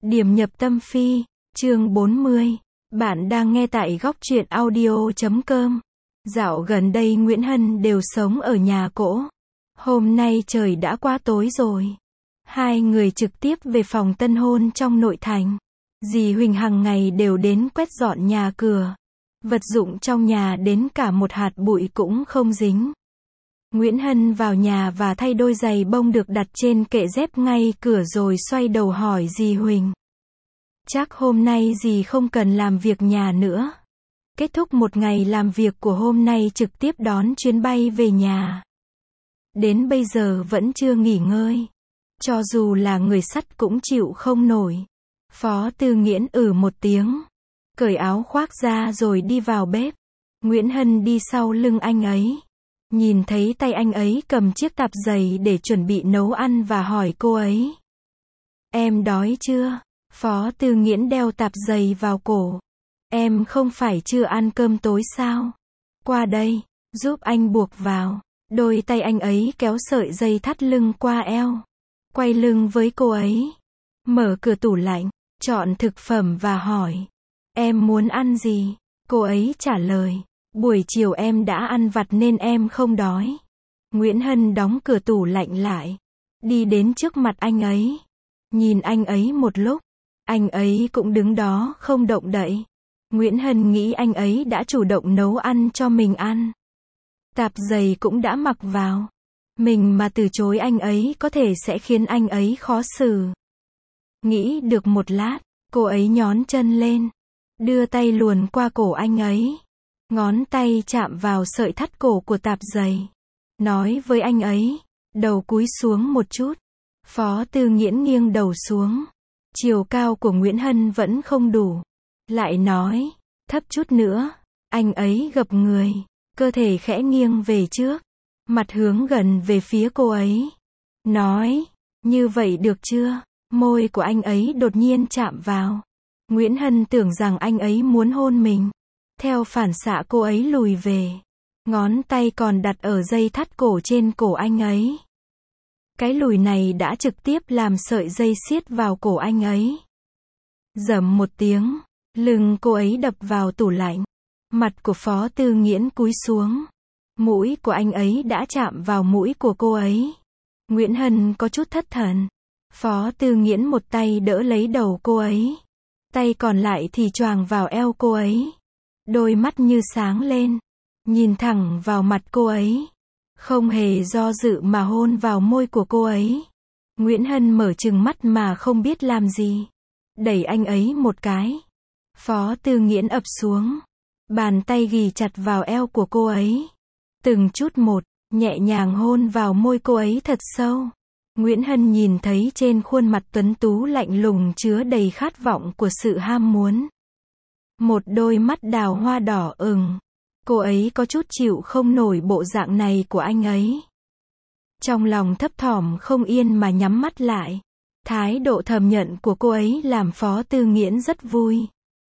Điểm nhập tâm phi, chương 40. Bạn đang nghe tại góc truyện audio.com. Dạo gần đây Nguyễn Hân đều sống ở nhà cỗ. Hôm nay trời đã qua tối rồi. Hai người trực tiếp về phòng tân hôn trong nội thành. Dì Huỳnh hàng ngày đều đến quét dọn nhà cửa. Vật dụng trong nhà đến cả một hạt bụi cũng không dính. Nguyễn Hân vào nhà và thay đôi giày bông được đặt trên kệ dép ngay cửa rồi xoay đầu hỏi dì Huỳnh. Chắc hôm nay dì không cần làm việc nhà nữa. Kết thúc một ngày làm việc của hôm nay trực tiếp đón chuyến bay về nhà. Đến bây giờ vẫn chưa nghỉ ngơi. Cho dù là người sắt cũng chịu không nổi. Phó Tư Nghiễn một tiếng. Cởi áo khoác ra rồi đi vào bếp. Nguyễn Hân đi sau lưng anh ấy. Nhìn thấy tay anh ấy cầm chiếc tạp dề để chuẩn bị nấu ăn và hỏi cô ấy. Em đói chưa? Phó Tư Nghiễn đeo tạp dề vào cổ. Em không phải chưa ăn cơm tối sao? Qua đây, giúp anh buộc vào. Đôi tay anh ấy kéo sợi dây thắt lưng qua eo. Quay lưng với cô ấy. Mở cửa tủ lạnh, chọn thực phẩm và hỏi. Em muốn ăn gì? Cô ấy trả lời. Buổi chiều em đã ăn vặt nên em không đói. Nguyễn Hân đóng cửa tủ lạnh lại. Đi đến trước mặt anh ấy. Nhìn anh ấy một lúc. Anh ấy cũng đứng đó không động đậy. Nguyễn Hân nghĩ anh ấy đã chủ động nấu ăn cho mình ăn. Tạp dề cũng đã mặc vào. Mình mà từ chối anh ấy có thể sẽ khiến anh ấy khó xử. Nghĩ được một lát, cô ấy nhón chân lên. Đưa tay luồn qua cổ anh ấy. Ngón tay chạm vào sợi thắt cổ của tạp dề. Nói với anh ấy. Đầu cúi xuống một chút. Phó Tư Nghiễn nghiêng đầu xuống. Chiều cao của Nguyễn Hân vẫn không đủ. Lại nói. Thấp chút nữa. Anh ấy gập người. Cơ thể khẽ nghiêng về trước. Mặt hướng gần về phía cô ấy. Nói. Như vậy được chưa? Môi của anh ấy đột nhiên chạm vào. Nguyễn Hân tưởng rằng anh ấy muốn hôn mình. Theo phản xạ cô ấy lùi về. Ngón tay còn đặt ở dây thắt cổ trên cổ anh ấy. Cái lùi này đã trực tiếp làm sợi dây siết vào cổ anh ấy. Rầm một tiếng. Lưng cô ấy đập vào tủ lạnh. Mặt của Phó Tư Nghiễn cúi xuống. Mũi của anh ấy đã chạm vào mũi của cô ấy. Nguyễn Hân có chút thất thần. Phó Tư Nghiễn một tay đỡ lấy đầu cô ấy. Tay còn lại thì choàng vào eo cô ấy. Đôi mắt như sáng lên. Nhìn thẳng vào mặt cô ấy. Không hề do dự mà hôn vào môi của cô ấy. Nguyễn Hân mở trừng mắt mà không biết làm gì. Đẩy anh ấy một cái. Phó Tư Nghiễn ập xuống. Bàn tay ghì chặt vào eo của cô ấy. Từng chút một, nhẹ nhàng hôn vào môi cô ấy thật sâu. Nguyễn Hân nhìn thấy trên khuôn mặt tuấn tú lạnh lùng chứa đầy khát vọng của sự ham muốn. Một đôi mắt đào hoa đỏ ửng. Cô ấy có chút chịu không nổi bộ dạng này của anh ấy. Trong lòng thấp thỏm không yên mà nhắm mắt lại. Thái độ thầm nhận của cô ấy làm Phó Tư Nghiễn rất vui.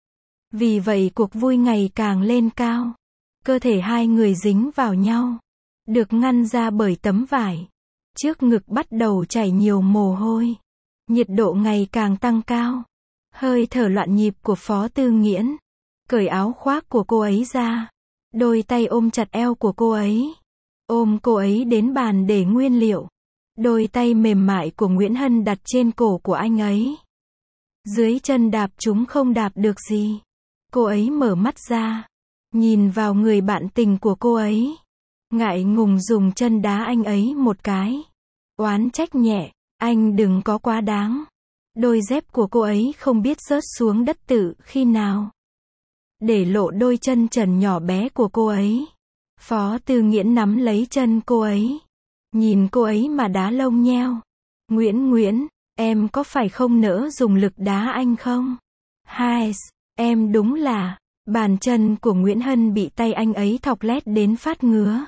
Vì vậy cuộc vui ngày càng lên cao. Cơ thể hai người dính vào nhau. Được ngăn ra bởi tấm vải. Trước ngực bắt đầu chảy nhiều mồ hôi. Nhiệt độ ngày càng tăng cao. Hơi thở loạn nhịp của Phó Tư Nghiễn. Cởi áo khoác của cô ấy ra. Đôi tay ôm chặt eo của cô ấy. Ôm cô ấy đến bàn để nguyên liệu. Đôi tay mềm mại của Nguyễn Hân đặt trên cổ của anh ấy. Dưới chân đạp chúng không đạp được gì. Cô ấy mở mắt ra. Nhìn vào người bạn tình của cô ấy. Ngại ngùng dùng chân đá anh ấy một cái. Oán trách nhẹ. Anh đừng có quá đáng. Đôi dép của cô ấy không biết rớt xuống đất tự khi nào. Để lộ đôi chân trần nhỏ bé của cô ấy. Phó Tư Nghiễn nắm lấy chân cô ấy. Nhìn cô ấy mà đá lông nheo. Nguyễn, em có phải không nỡ dùng lực đá anh không? Hai, em đúng là. Bàn chân của Nguyễn Hân bị tay anh ấy thọc lét đến phát ngứa.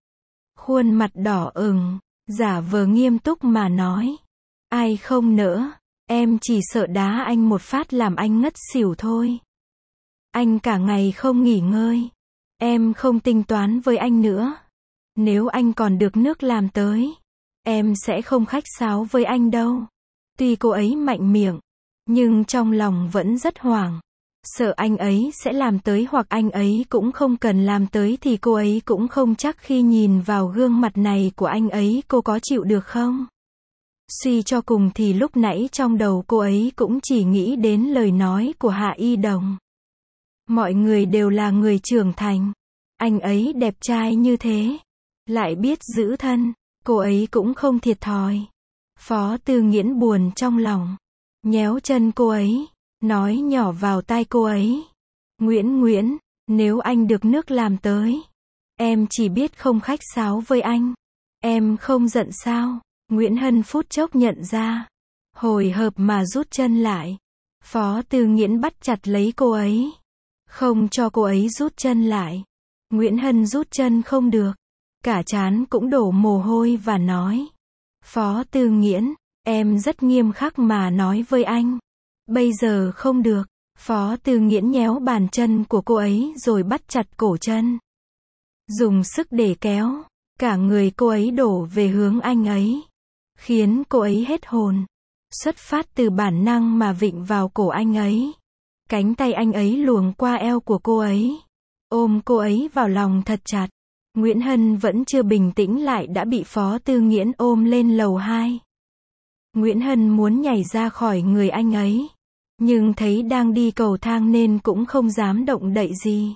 Khuôn mặt đỏ ửng, giả vờ nghiêm túc mà nói. Ai không nỡ, em chỉ sợ đá anh một phát làm anh ngất xỉu thôi. Anh cả ngày không nghỉ ngơi. Em không tính toán với anh nữa. Nếu anh còn được nước làm tới, em sẽ không khách sáo với anh đâu. Tuy cô ấy mạnh miệng, Nhưng trong lòng vẫn rất hoảng. Sợ anh ấy sẽ làm tới hoặc anh ấy cũng không cần làm tới thì cô ấy cũng không chắc khi nhìn vào gương mặt này của anh ấy cô có chịu được không? Suy cho cùng thì lúc nãy trong đầu cô ấy cũng chỉ nghĩ đến lời nói của Hạ Y Đồng. Mọi người đều là người trưởng thành. Anh ấy đẹp trai như thế. Lại biết giữ thân. Cô ấy cũng không thiệt thòi. Phó Tư Nghiễn buồn trong lòng. Nhéo chân cô ấy. Nói nhỏ vào tai cô ấy. Nguyễn, nếu anh được nước làm tới. Em chỉ biết không khách sáo với anh. Em không giận sao? Nguyễn Hân phút chốc nhận ra. Hồi hộp mà rút chân lại. Phó Tư Nghiễn bắt chặt lấy cô ấy. Không cho cô ấy rút chân lại. Nguyễn Hân rút chân không được. Cả trán cũng đổ mồ hôi và nói. Phó Tư Nghiễn, em rất nghiêm khắc mà nói với anh. Bây giờ không được. Phó Tư Nghiễn nhéo bàn chân của cô ấy rồi bắt chặt cổ chân. Dùng sức để kéo. Cả người cô ấy đổ về hướng anh ấy. Khiến cô ấy hết hồn. Xuất phát từ bản năng mà vịn vào cổ anh ấy. Cánh tay anh ấy luồn qua eo của cô ấy. Ôm cô ấy vào lòng thật chặt. Nguyễn Hân vẫn chưa bình tĩnh lại đã bị Phó Tư Nghiễn ôm lên lầu 2. Nguyễn Hân muốn nhảy ra khỏi người anh ấy. Nhưng thấy đang đi cầu thang nên cũng không dám động đậy gì.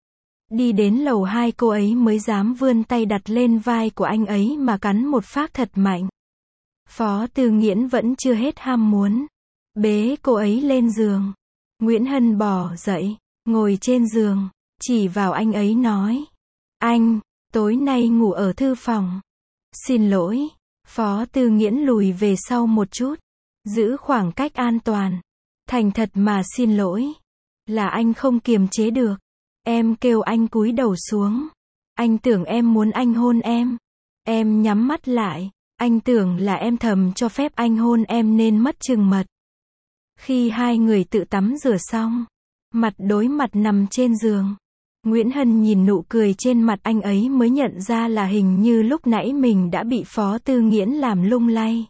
Đi đến lầu 2 cô ấy mới dám vươn tay đặt lên vai của anh ấy mà cắn một phát thật mạnh. Phó Tư Nghiễn vẫn chưa hết ham muốn. Bế cô ấy lên giường. Nguyễn Hân bò dậy, ngồi trên giường, chỉ vào anh ấy nói. Anh, tối nay ngủ ở thư phòng. Xin lỗi. Phó Tư Nghiễn lùi về sau một chút. Giữ khoảng cách an toàn. Thành thật mà xin lỗi. Là anh không kiềm chế được. Em kêu anh cúi đầu xuống. Anh tưởng em muốn anh hôn em. Em nhắm mắt lại. Anh tưởng là em thầm cho phép anh hôn em nên mất chừng mật. Khi hai người tự tắm rửa xong, mặt đối mặt nằm trên giường, Nguyễn Hân nhìn nụ cười trên mặt anh ấy mới nhận ra là hình như lúc nãy mình đã bị Phó Tư Nghiễn làm lung lay.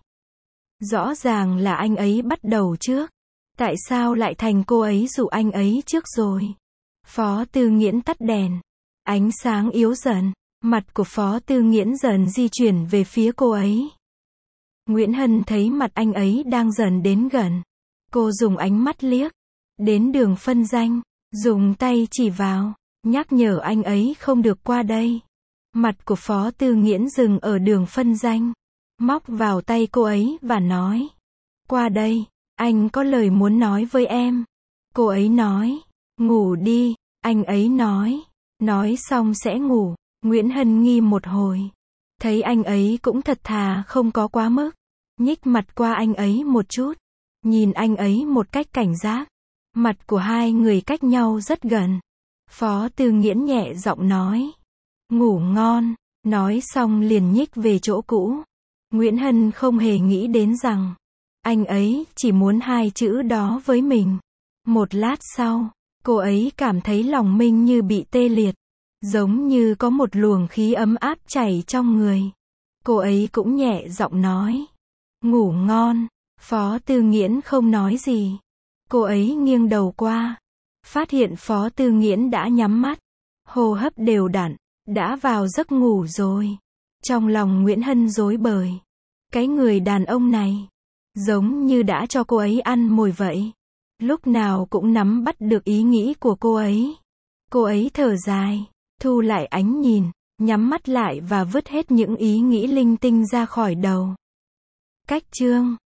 Rõ ràng là anh ấy bắt đầu trước. Tại sao lại thành cô ấy dụ anh ấy trước rồi? Phó Tư Nghiễn tắt đèn. Ánh sáng yếu dần. Mặt của Phó Tư Nghiễn dần di chuyển về phía cô ấy. Nguyễn Hân thấy mặt anh ấy đang dần đến gần. Cô dùng ánh mắt liếc. Đến đường phân danh. Dùng tay chỉ vào. Nhắc nhở anh ấy không được qua đây. Mặt của Phó Tư Nghiễn dừng ở đường phân danh. Móc vào tay cô ấy và nói. Qua đây. Anh có lời muốn nói với em. Cô ấy nói. Ngủ đi. Anh ấy nói. Nói xong sẽ ngủ. Nguyễn Hân nghi một hồi. Thấy anh ấy cũng thật thà không có quá mức. Nhích mặt qua anh ấy một chút. Nhìn anh ấy một cách cảnh giác. Mặt của hai người cách nhau rất gần. Phó Tư Nghiễn nhẹ giọng nói. Ngủ ngon. Nói xong liền nhích về chỗ cũ. Nguyễn Hân không hề nghĩ đến rằng anh ấy chỉ muốn hai chữ đó với mình. Một lát sau, cô ấy cảm thấy lòng mình như bị tê liệt. Giống như có một luồng khí ấm áp chảy trong người. Cô ấy cũng nhẹ giọng nói. Ngủ ngon. Phó Tư Nghiễn không nói gì. Cô ấy nghiêng đầu qua. Phát hiện Phó Tư Nghiễn đã nhắm mắt. Hô hấp đều đặn. Đã vào giấc ngủ rồi. Trong lòng Nguyễn Hân rối bời. Cái người đàn ông này. Giống như đã cho cô ấy ăn mồi vậy. Lúc nào cũng nắm bắt được ý nghĩ của cô ấy. Cô ấy thở dài. Thu lại ánh nhìn. Nhắm mắt lại và vứt hết những ý nghĩ linh tinh ra khỏi đầu. Cách chương